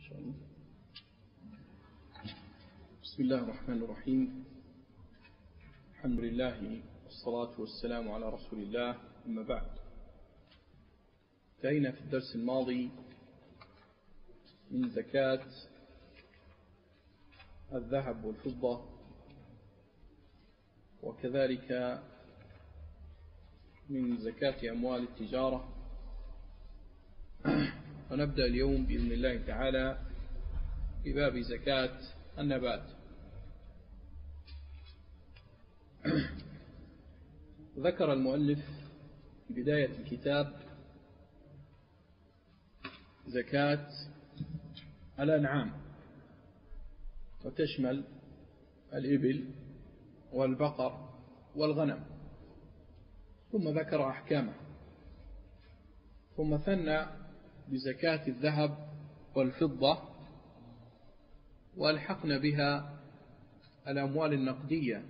بسم الله الرحمن الرحيم. الحمد لله والصلاة والسلام على رسول الله، أما بعد. انتهينا في الدرس الماضي من زكاة الذهب والفضة، وكذلك من زكاة أموال التجارة، ونبدأ اليوم بإذن الله تعالى بباب زكاة النبات. ذكر المؤلف في بداية الكتاب زكاة الأنعام، وتشمل الإبل والبقر والغنم، ثم ذكر أحكامه، ثم ثنى بزكاة الذهب والفضة، وألحقنا بها الأموال النقدية،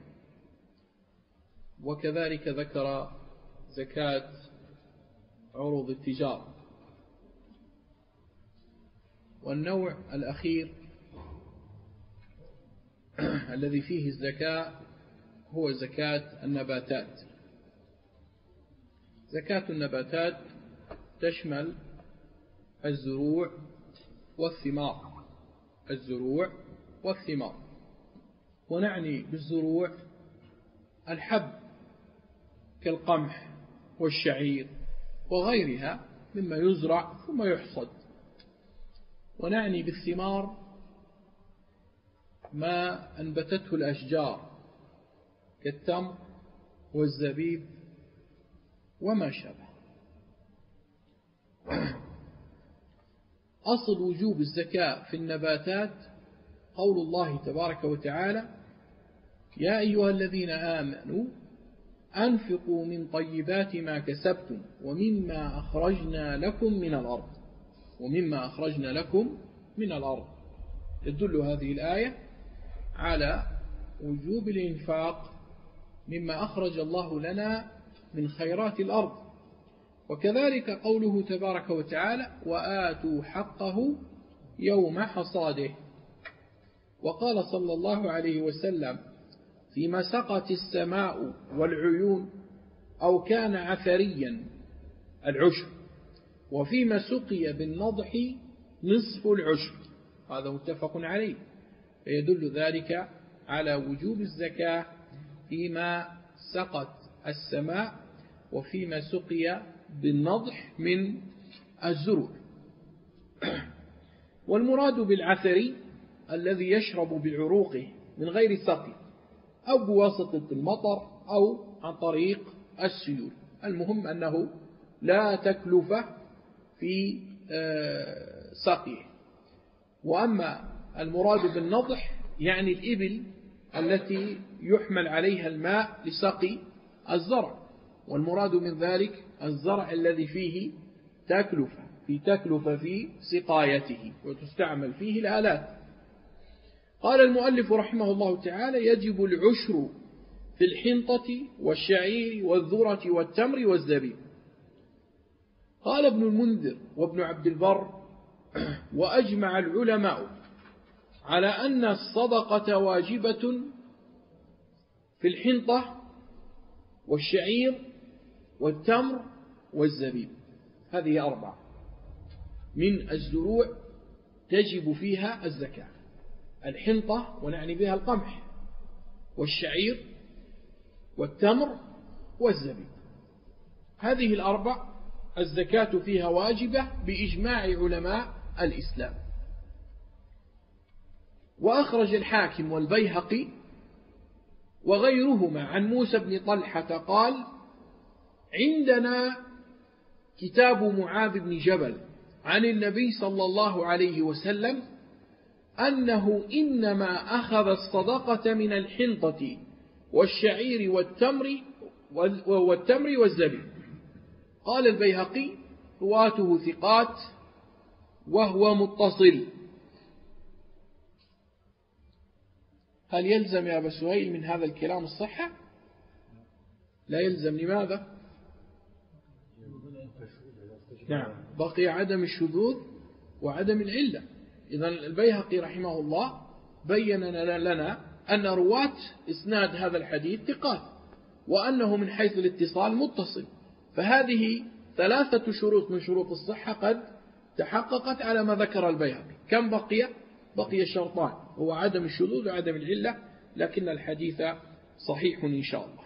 وكذلك ذكر زكاة عروض التجارة. والنوع الأخير الذي فيه الزكاة هو زكاة النباتات. زكاة النباتات تشمل الزروع والثمار، الزروع والثمار، ونعني بالزروع الحب كالقمح والشعير وغيرها مما يزرع ثم يحصد، ونعني بالثمار ما أنبتته الأشجار كالتمر والزبيب وما شابه. أصل وجوب الزكاة في النباتات قول الله تبارك وتعالى: يا أيها الذين آمنوا أنفقوا من طيبات ما كسبتم ومما أخرجنا لكم من الأرض، ومما أخرجنا لكم من الأرض. تدل هذه الآية على وجوب الإنفاق مما أخرج الله لنا من خيرات الأرض. وكذلك قوله تبارك وتعالى: وآتوا حقه يوم حصاده. وقال صلى الله عليه وسلم: فيما سقت السماء والعيون أو كان عثريا العشر، وفيما سقي بالنضح نصف العشر. هذا متفق عليه، فيدل ذلك على وجوب الزكاة فيما سقت السماء وفيما سقي بالنضح من الزروع. والمراد بالعثري الذي يشرب بعروقه من غير سقي أو بواسطة المطر أو عن طريق السيول، المهم أنه لا تكلفة في سقيه. وأما المراد بالنضح يعني الإبل التي يحمل عليها الماء لسقي الزرع، والمراد من ذلك الزرع الذي فيه تكلفة في سقايته وتستعمل فيه الآلات. قال المؤلف رحمه الله تعالى: يجب العشر في الحنطة والشعير والذرة والتمر والزبيب. قال ابن المنذر وابن عبد البر: وأجمع العلماء على أن الصدقة واجبة في الحنطة والشعير والتمر والزبيب. هذه 4 من الزروع تجب فيها الزكاة: الحنطة ونعني بها القمح، والشعير والتمر والزبيب. هذه 4 الزكاة فيها واجبة بإجماع علماء الإسلام. وأخرج الحاكم والبيهقي وغيرهما عن موسى بن طلحة قال: عندنا كتاب معاذ بن جبل عن النبي صلى الله عليه وسلم أنه إنما أخذ الصدقة من الحنطة والشعير والتمر والزبيب. قال البيهقي: رواته ثقات وهو متصل. هل يلزم يا أبا سهيل من هذا الكلام الصحة؟ لا يلزم. لماذا؟ نعم، بقي عدم الشذوذ وعدم العلة. إذن البيهقي رحمه الله بين لنا أن رواة إسناد هذا الحديث ثقات، وأنه من حيث الاتصال متصل، فهذه 3 شروط من شروط الصحة قد تحققت على ما ذكر البيهقي. كم بقي؟ بقي شرطان، هو عدم الشذوذ وعدم العلة، لكن الحديث صحيح إن شاء الله.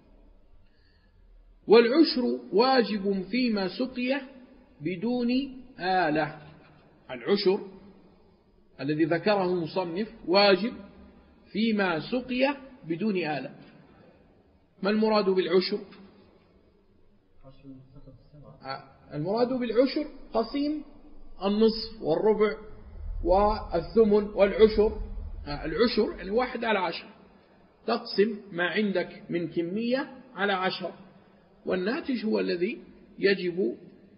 والعشر واجب فيما سقي بدون آلة. العشر الذي ذكره المصنف واجب فيما سقي بدون آلة. ما المراد بالعشر؟ المراد بالعشر قسيم النصف والربع والثمن والعشر. العشر يعني 1/10، تقسم ما عندك من كمية على 10، والناتج هو الذي يجب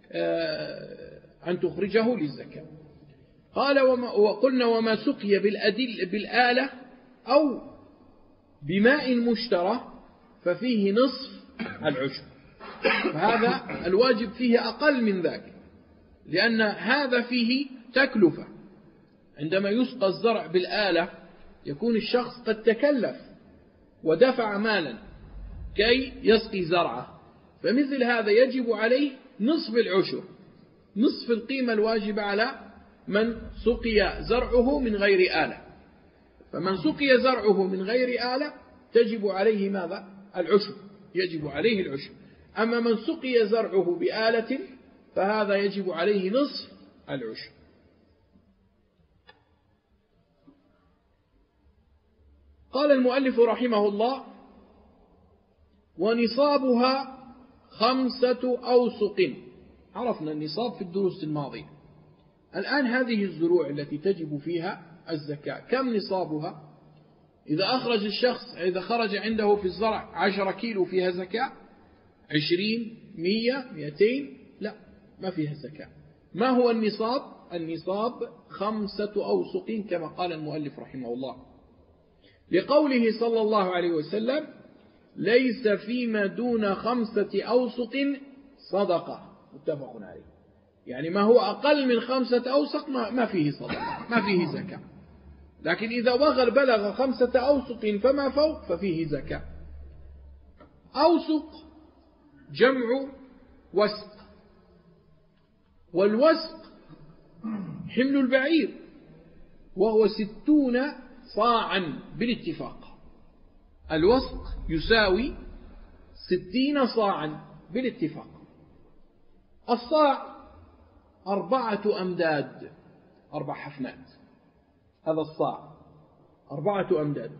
أن تخرجه للزكاة. قال وقلنا وما سقي بالآلة أو بماء مشترى ففيه نصف العشر، فهذا الواجب فيه أقل من ذاك، لأن هذا فيه تكلفة. عندما يسقى الزرع بالآلة يكون الشخص قد تكلف ودفع مالا كي يسقي زرعه، فمثل هذا يجب عليه نصف العشر، نصف القيمة الواجبة على من سقي زرعه من غير آلة. فمن سقي زرعه من غير آلة تجب عليه ماذا؟ العشر، يجب عليه العشر. أما من سقي زرعه بآلة فهذا يجب عليه نصف العشر. قال المؤلف رحمه الله ونصابها 5 أوسق. عرفنا النصاب في الدروس الماضية. الآن هذه الزروع التي تجب فيها الزكاة كم نصابها؟ إذا أخرج الشخص، إذا خرج عنده في الزرع 10 كيلو فيها زكاة؟ 20 100 200؟ لا، ما فيها زكاة. ما هو النصاب؟ النصاب 5 أوسق كما قال المؤلف رحمه الله، لقوله صلى الله عليه وسلم ليس فيما دون 5 أوسق صدقة، متفق عليه. يعني ما هو أقل من 5 أوسق ما فيه صدقة، ما فيه زكاة. لكن إذا بلغ 5 أوسق فما فوق ففيه زكاة. أوسق جمع وسق، والوسق حمل البعير، وهو 60 صاعا بالاتفاق. الوسق يساوي 60 صاعا بالاتفاق. الصاع 4 أمداد، 4 حفنات، هذا الصاع 4 أمداد.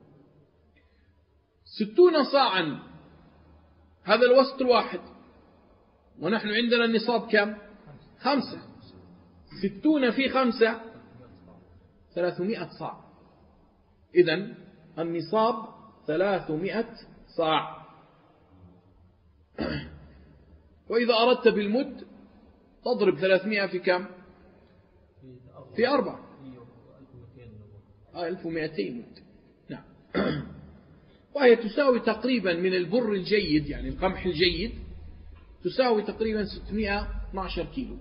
60 صاعا هذا الوسق الواحد، ونحن عندنا النصاب كم؟ 5. 60 في 5 300 صاع. إذن النصاب 300 صاع. وإذا أردت بالمد تضرب 300 في كم؟ في 4 1200 مد. نعم. وهي تساوي تقريبا من البر الجيد، يعني القمح الجيد، تساوي تقريبا 612 كيلو.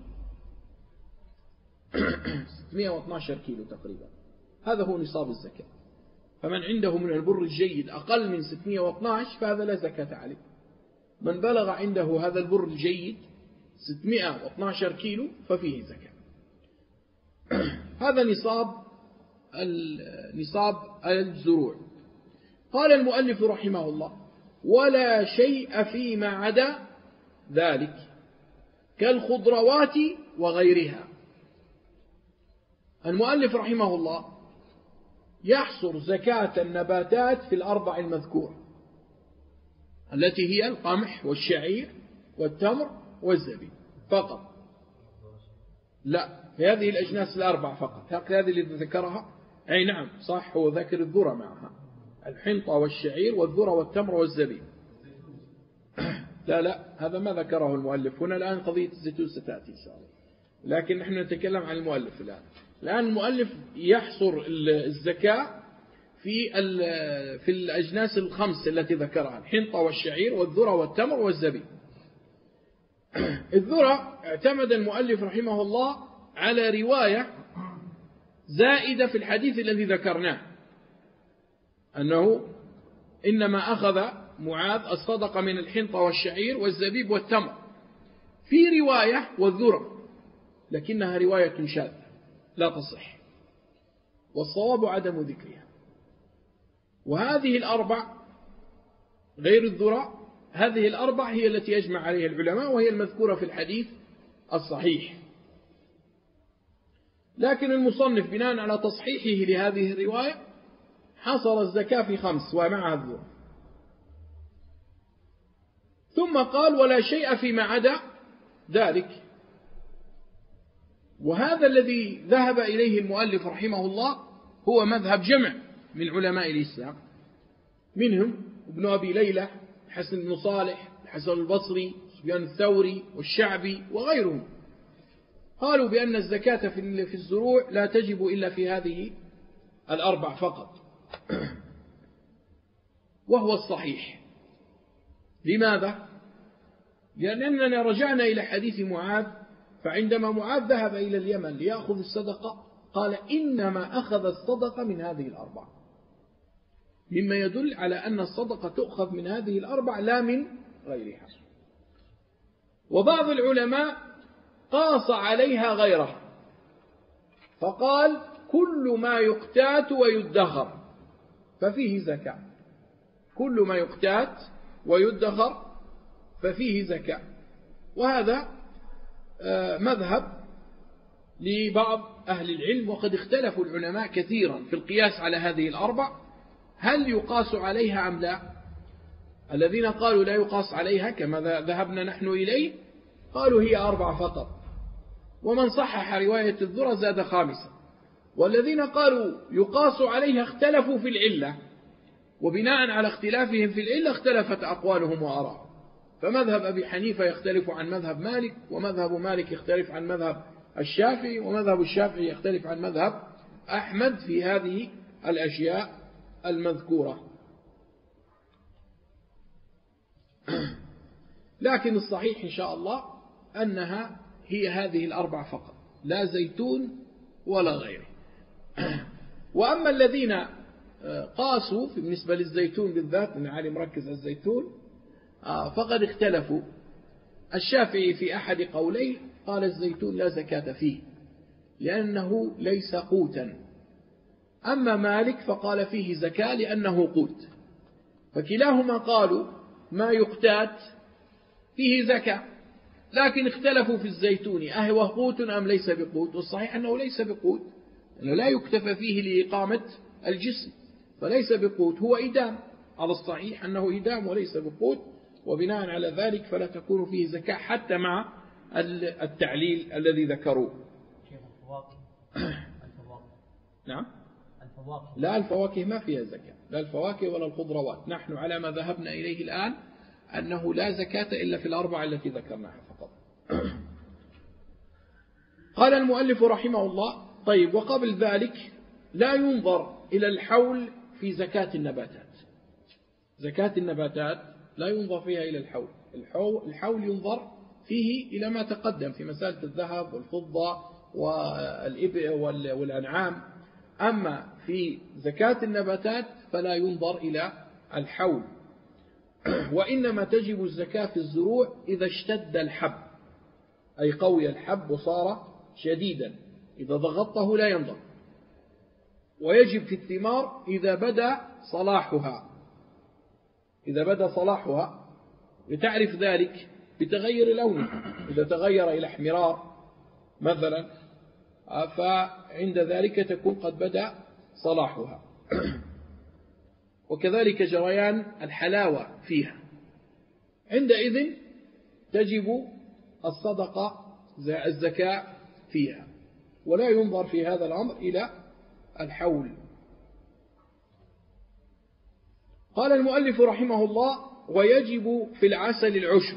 612 كيلو تقريبا، هذا هو نصاب الزكاة. فمن عنده من البر الجيد أقل من 612 فهذا لا زكاة عليه. من بلغ عنده هذا البر الجيد 612 كيلو ففيه زكاة. هذا نصاب الزروع. قال المؤلف رحمه الله ولا شيء فيما عدا ذلك كالخضروات وغيرها. المؤلف رحمه الله يحصر زكاة النباتات في 4 المذكورة، التي هي القمح والشعير والتمر والزبيب فقط. لا، في هذه الأجناس 4 فقط، هذه اللي ذكرها. أي نعم صح، هو ذكر الذرة معها، الحنطة والشعير والذرة والتمر والزبيب. لا هذا ما ذكره المؤلف هنا. الآن قضية الزيتون ستأتي إن شاء الله، لكن نحن نتكلم عن المؤلف الآن المؤلف يحصر الزكاة في الأجناس ال5 التي ذكرها، الحنطة والشعير والذرة والتمر والزبيب. الذرة اعتمد المؤلف رحمه الله على رواية زائدة في الحديث الذي ذكرناه أنه إنما أخذ معاذ الصدقة من الحنطة والشعير والزبيب والتمر، في رواية والذرة، لكنها رواية شاذة لا تصح، والصواب عدم ذكرها. وهذه الأربع غير الذرة، هذه الأربع هي التي يجمع عليها العلماء، وهي المذكورة في الحديث الصحيح. لكن المصنف بناء على تصحيحه لهذه الرواية حصر الزكاة في 5 ومعها الذرة، ثم قال ولا شيء فيما عدا ذلك. وهذا الذي ذهب إليه المؤلف رحمه الله هو مذهب جمع من علماء الإسلام، منهم ابن أبي ليلى، حسن بن صالح، الحسن البصري، سفيان الثوري والشعبي وغيرهم، قالوا بأن الزكاة في الزروع لا تجب إلا في هذه الأربع فقط، وهو الصحيح. لماذا؟ لأننا رجعنا إلى حديث معاذ، فعندما معاذ ذهب إلى اليمن ليأخذ الصدقة قال إنما أخذ الصدقة من هذه الأربع، مما يدل على أن الصدقة تؤخذ من هذه الأربع لا من غيرها. وبعض العلماء قاس عليها غيرها فقال كل ما يقتات ويدخر ففيه زكاة، كل ما يقتات ويدخر ففيه زكاة. وهذا مذهب لبعض أهل العلم، وقد اختلفوا العلماء كثيرا في القياس على هذه الأربع، هل يقاس عليها أم لا؟ الذين قالوا لا يقاس عليها كما ذهبنا نحن إليه قالوا هي 4 فقط، ومن صحح رواية الذرة زاد 5، والذين قالوا يقاس عليها اختلفوا في العلة، وبناء على اختلافهم في العلة اختلفت أقوالهم وآراءهم، فمذهب أبي حنيفة يختلف عن مذهب مالك، ومذهب مالك يختلف عن مذهب الشافعي، ومذهب الشافعي يختلف عن مذهب أحمد في هذه الأشياء المذكورة. لكن الصحيح إن شاء الله أنها هي هذه الأربع فقط، لا زيتون ولا غيره. وأما الذين قاسوا بالنسبة للزيتون بالذات، من عالم مركز الزيتون، فقد اختلفوا. الشافعي في أحد قوليه قال الزيتون لا زكاة فيه لأنه ليس قوتا، أما مالك فقال فيه زكاة لأنه قوت، فكلاهما قالوا ما يقتات فيه زكاة، لكن اختلفوا في الزيتون أهو قوت أم ليس بقوت، والصحيح أنه ليس بقوت، أنه لا يكتفى فيه لإقامة الجسم، فليس بقوت، هو إدام، على الصحيح أنه إدام وليس بقوت، وبناء على ذلك فلا تكون فيه زكاة حتى مع التعليل الذي ذكروه. نعم، لا الفواكه ما فيها زكاة، لا الفواكه ولا الخضروات، نحن على ما ذهبنا إليه الآن أنه لا زكاة إلا في الأربعة التي ذكرناها فقط. قال المؤلف رحمه الله: طيب، وقبل ذلك لا ينظر إلى الحول في زكاة النباتات. زكاة النباتات لا ينظر فيها إلى الحول، الحول ينظر فيه إلى ما تقدم في مسألة الذهب والفضة والإبل والأنعام. أما في زكاة النباتات فلا ينظر إلى الحول، وإنما تجب الزكاة في الزروع إذا اشتد الحب، أي قوي الحب وصار شديدا، إذا ضغطته لا ينظر. ويجب في الثمار إذا بدأ صلاحها، إذا بدأ صلاحها لتعرف ذلك بتغير لونه، إذا تغير إلى احمرار مثلا فعند ذلك تكون قد بدأ صلاحها. وكذلك جريان الحلاوة فيها، عندئذ تجب الصدقة الزكاة فيها، ولا ينظر في هذا الأمر إلى الحول. قال المؤلف رحمه الله: ويجب في العسل العشر.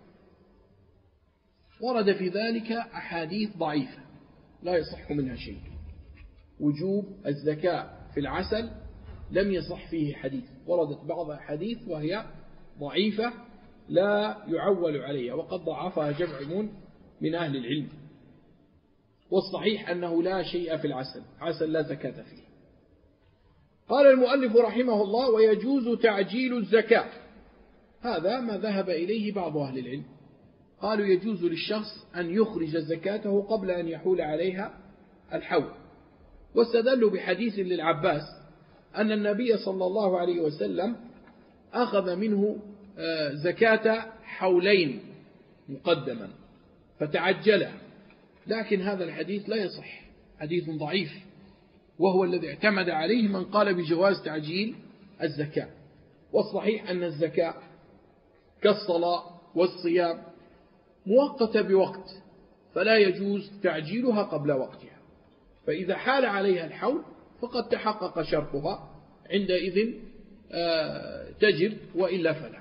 ورد في ذلك أحاديث ضعيفة لا يصح منها شيء. وجوب الزكاة في العسل لم يصح فيه حديث، وردت بعض الحديث وهي ضعيفة لا يعول عليها، وقد ضعفها جمع من أهل العلم. والصحيح أنه لا شيء في العسل، عسل لا زكاة فيه. قال المؤلف رحمه الله: ويجوز تعجيل الزكاة. هذا ما ذهب إليه بعض أهل العلم، قالوا يجوز للشخص أن يخرج زكاته قبل أن يحول عليها الحول، واستدلوا بحديث للعباس أن النبي صلى الله عليه وسلم أخذ منه زكاة حولين مقدما فتعجله، لكن هذا الحديث لا يصح، حديث ضعيف، وهو الذي اعتمد عليه من قال بجواز تعجيل الزكاة. والصحيح أن الزكاة كالصلاة والصيام مؤقتة بوقت، فلا يجوز تعجيلها قبل وقتها، فإذا حال عليها الحول فقد تحقق شرطها، عندئذ تجب، وإلا فلا.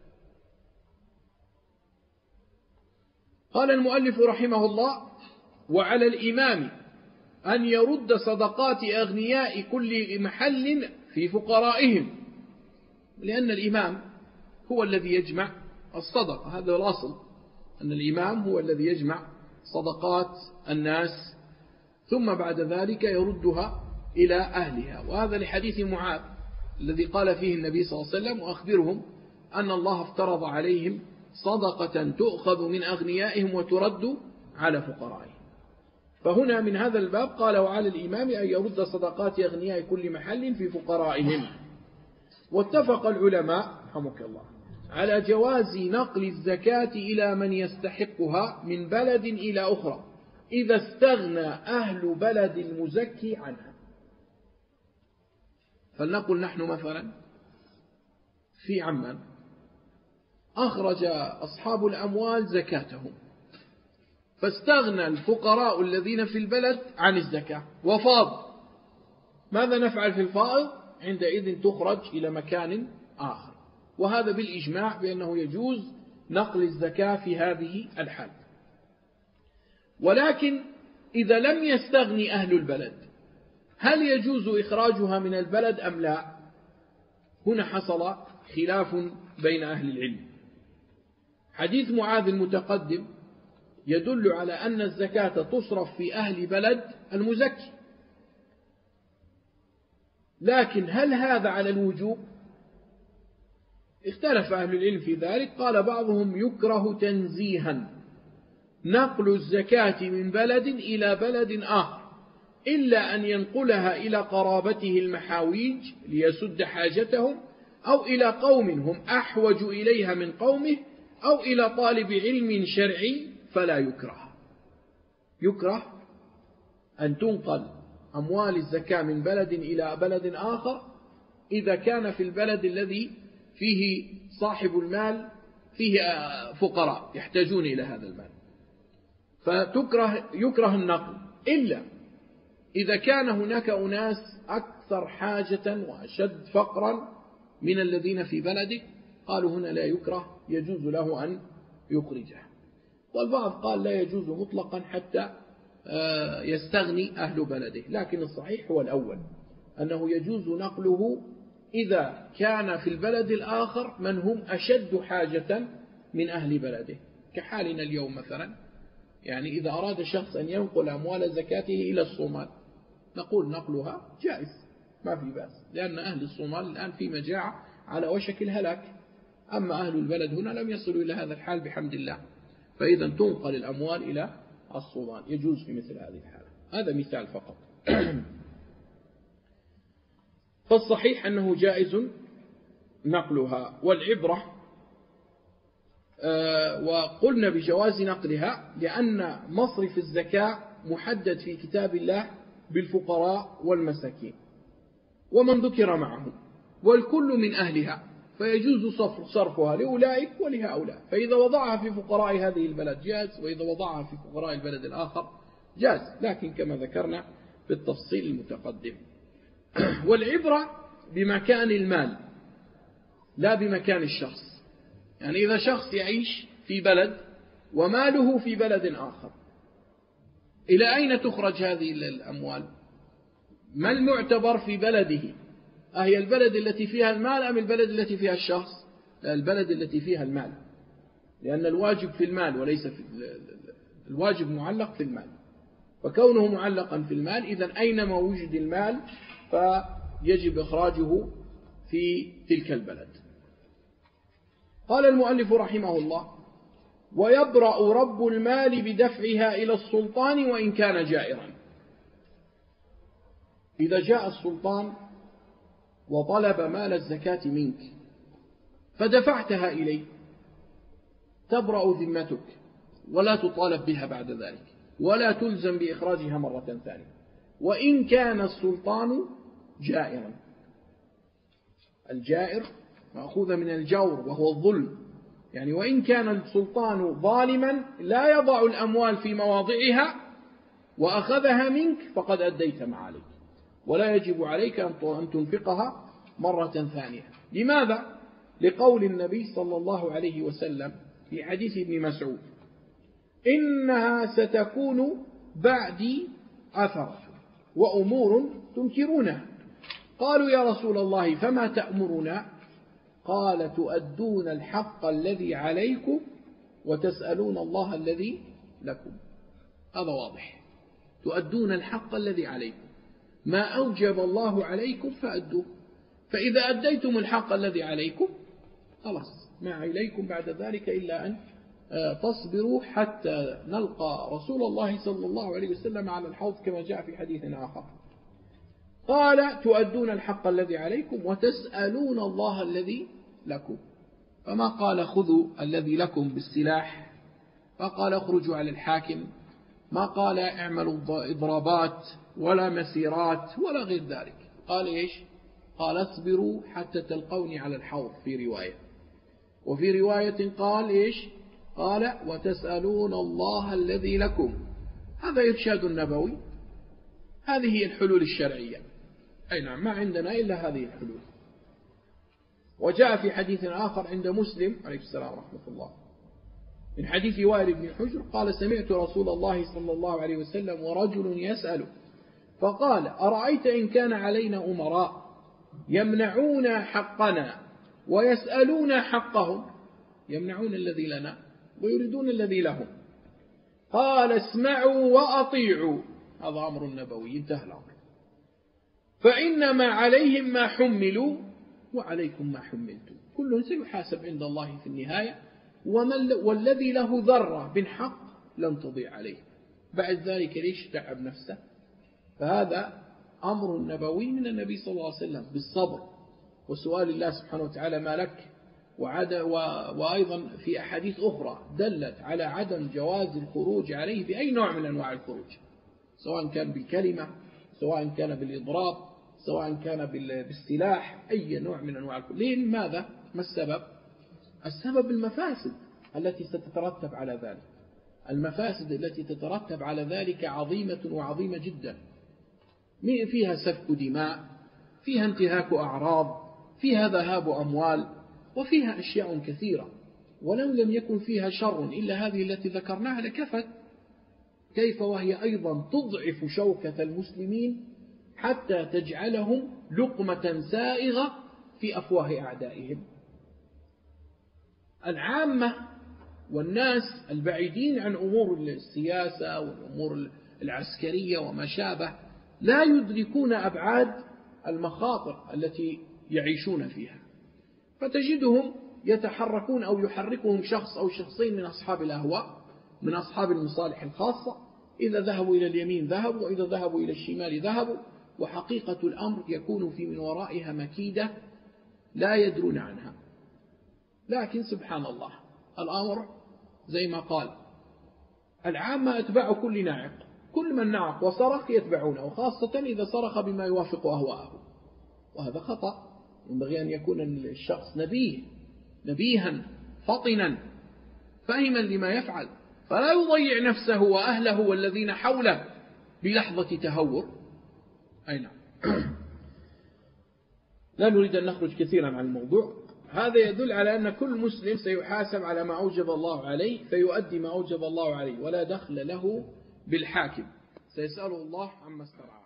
قال المؤلف رحمه الله: وعلى الإمام أن يرد صدقات أغنياء كل محل في فقرائهم، لأن الإمام هو الذي يجمع الصدقة، هذا الأصل، أن الإمام هو الذي يجمع صدقات الناس ثم بعد ذلك يردها إلى أهلها. وهذا لحديث معاذ الذي قال فيه النبي صلى الله عليه وسلم: وأخبرهم أن الله افترض عليهم صدقة تؤخذ من أغنيائهم وترد على فقرائهم. فهنا من هذا الباب قال: وعلى الإمام أن يرد صدقات أغنياء كل محل في فقرائهم. واتفق العلماء رحمك الله على جواز نقل الزكاة إلى من يستحقها من بلد إلى أخرى إذا استغنى أهل بلد المزكي عنها. فلنقل نحن مثلا في عمان أخرج أصحاب الأموال زكاتهم، فاستغنى الفقراء الذين في البلد عن الزكاة وفاض، ماذا نفعل في الفائض؟ عندئذ تخرج إلى مكان آخر، وهذا بالإجماع بأنه يجوز نقل الزكاة في هذه الحال. ولكن إذا لم يستغني أهل البلد، هل يجوز إخراجها من البلد أم لا؟ هنا حصل خلاف بين أهل العلم. حديث معاذ المتقدم يدل على أن الزكاة تصرف في أهل بلد المزكي، لكن هل هذا على الوجوب؟ اختلف أهل العلم في ذلك. قال بعضهم: يكره تنزيها نقل الزكاة من بلد إلى بلد آخر، إلا أن ينقلها إلى قرابته المحاويج ليسد حاجتهم، أو إلى قوم هم أحوج إليها من قومه، أو إلى طالب علم شرعي، فلا يكره. يكره أن تنقل أموال الزكاة من بلد إلى بلد آخر إذا كان في البلد الذي فيه صاحب المال فيه فقراء يحتاجون إلى هذا المال، يكره النقل، إلا إذا كان هناك أناس أكثر حاجة وأشد فقرا من الذين في بلده، قالوا هنا لا يكره، يجوز له أن يخرجه. والبعض قال لا يجوز مطلقا حتى يستغني أهل بلده، لكن الصحيح هو الأول، أنه يجوز نقله إذا كان في البلد الآخر من هم أشد حاجة من أهل بلده، كحالنا اليوم مثلا. يعني إذا أراد شخص أن ينقل أموال زكاته إلى الصومال، نقول نقلها جائز، ما في بأس، لأن أهل الصومال الآن في مجاعة على وشك الهلاك، أما أهل البلد هنا لم يصلوا إلى هذا الحال بحمد الله، فإذا تنقل الأموال إلى الصومال، يجوز في مثل هذه الحالة. هذا مثال فقط. فالصحيح أنه جائز نقلها، والعبرة وقلنا بجواز نقلها لأن مصرف الزكاة محدد في كتاب الله بالفقراء والمساكين ومن ذكر معهم، والكل من أهلها، فيجوز صرفها لأولئك ولهؤلاء. فإذا وضعها في فقراء هذه البلد جاز، وإذا وضعها في فقراء البلد الآخر جاز، لكن كما ذكرنا بالتفصيل المتقدم. والعبرة بمكان المال لا بمكان الشخص. يعني إذا شخص يعيش في بلد وماله في بلد آخر، إلى أين تخرج هذه الأموال؟ ما المعتبر في بلده؟ أهي البلد التي فيها المال أم البلد التي فيها الشخص؟ لا، البلد التي فيها المال، لأن الواجب في المال وليس في الواجب معلق في المال. فكونه معلقا في المال إذن أينما وجد المال فيجب إخراجه في تلك البلد. قال المؤلف رحمه الله: ويبرأ رب المال بدفعها إلى السلطان وإن كان جائرا. إذا جاء السلطان وطلب مال الزكاة منك فدفعتها إليه تبرأ ذمتك ولا تطالب بها بعد ذلك ولا تلزم بإخراجها مرة ثانية، وإن كان السلطان جائرا. الجائر مأخوذ من الجور وهو الظلم، يعني وإن كان السلطان ظالما لا يضع الأموال في مواضعها وأخذها منك فقد أديت ما عليك، ولا يجب عليك أن تنفقها مرة ثانية. لماذا؟ لقول النبي صلى الله عليه وسلم في حديث ابن مسعود: إنها ستكون بعدي أثرة وأمور تنكرونها. قالوا: يا رسول الله فما تأمرنا؟ قال: تؤدون الحق الذي عليكم وتسألون الله الذي لكم. هذا واضح، تؤدون الحق الذي عليكم، ما أوجب الله عليكم فأدوه، فإذا أديتم الحق الذي عليكم خلاص ما عليكم بعد ذلك إلا أن تصبروا حتى نلقى رسول الله صلى الله عليه وسلم على الحوض كما جاء في حديث آخر. قال: تؤدون الحق الذي عليكم وتسألون الله الذي لكم. فما قال خذوا الذي لكم بالسلاح، ما قال اخرجوا على الحاكم، ما قال اعملوا إضرابات ولا مسيرات ولا غير ذلك. قال إيش؟ قال: اصبروا حتى تلقوني على الحوض في رواية، وفي رواية قال إيش؟ قال: وتسألون الله الذي لكم. هذا إرشاد نبوي، هذه هي الحلول الشرعية. أي نعم، ما عندنا إلا هذه الحلول. وجاء في حديث آخر عند مسلم عليه السلام ورحمة الله من حديث وائل بن حجر قال: سمعت رسول الله صلى الله عليه وسلم ورجل يسأل فقال: أرأيت إن كان علينا أمراء يمنعون حقنا ويسألون حقهم، يمنعون الذي لنا ويريدون الذي لهم. قال: اسمعوا وأطيعوا. هذا أمر نبوي، انتهى الأمر. فإنما عليهم ما حملوا وعليكم ما حملتم، كل سيحاسب عند الله في النهاية، والذي له ذرة من حق لن تضيع عليه. بعد ذلك ليش تعب نفسه؟ فهذا أمر نبوي من النبي صلى الله عليه وسلم بالصبر وسؤال الله سبحانه وتعالى ما لك. وأيضا في أحاديث أخرى دلت على عدم جواز الخروج عليه بأي نوع من أنواع الخروج، سواء كان بالكلمة، سواء كان بالإضراب، سواء كان بالسلاح، أي نوع من أنواع الخروج. ليه؟ ماذا؟ ما السبب؟ السبب المفاسد التي ستترتب على ذلك. المفاسد التي تترتب على ذلك عظيمة وعظيمة جدا، فيها سفك دماء، فيها انتهاك أعراض، فيها ذهاب أموال، وفيها أشياء كثيرة. ولو لم يكن فيها شر إلا هذه التي ذكرناها لكفت، كيف وهي أيضا تضعف شوكة المسلمين حتى تجعلهم لقمة سائغة في أفواه أعدائهم. العامة والناس البعيدين عن أمور السياسة والأمور العسكرية وما شابه لا يدركون أبعاد المخاطر التي يعيشون فيها، فتجدهم يتحركون أو يحركهم شخص أو شخصين من أصحاب الأهواء، من أصحاب المصالح الخاصة. إذا ذهبوا إلى اليمين ذهبوا، وإذا ذهبوا إلى الشمال ذهبوا، وحقيقة الأمر يكون في من ورائها مكيدة لا يدرون عنها. لكن سبحان الله، الأمر زي ما قال: العامة أتباع كل ناعق، كل من نعق وصرخ يتبعونه، وخاصة إذا صرخ بما يوافق أهواءه، وهذا خطأ. ينبغي أن يكون الشخص نبيها فطنا فاهما لما يفعل، فلا يضيع نفسه وأهله والذين حوله بلحظة تهور. أي نعم. لا نريد أن نخرج كثيرا عن الموضوع. هذا يدل على أن كل مسلم سيحاسب على ما أوجب الله عليه فيؤدي ما أوجب الله عليه، ولا دخل له بالحاكم، سيسأله الله عما استرعاه.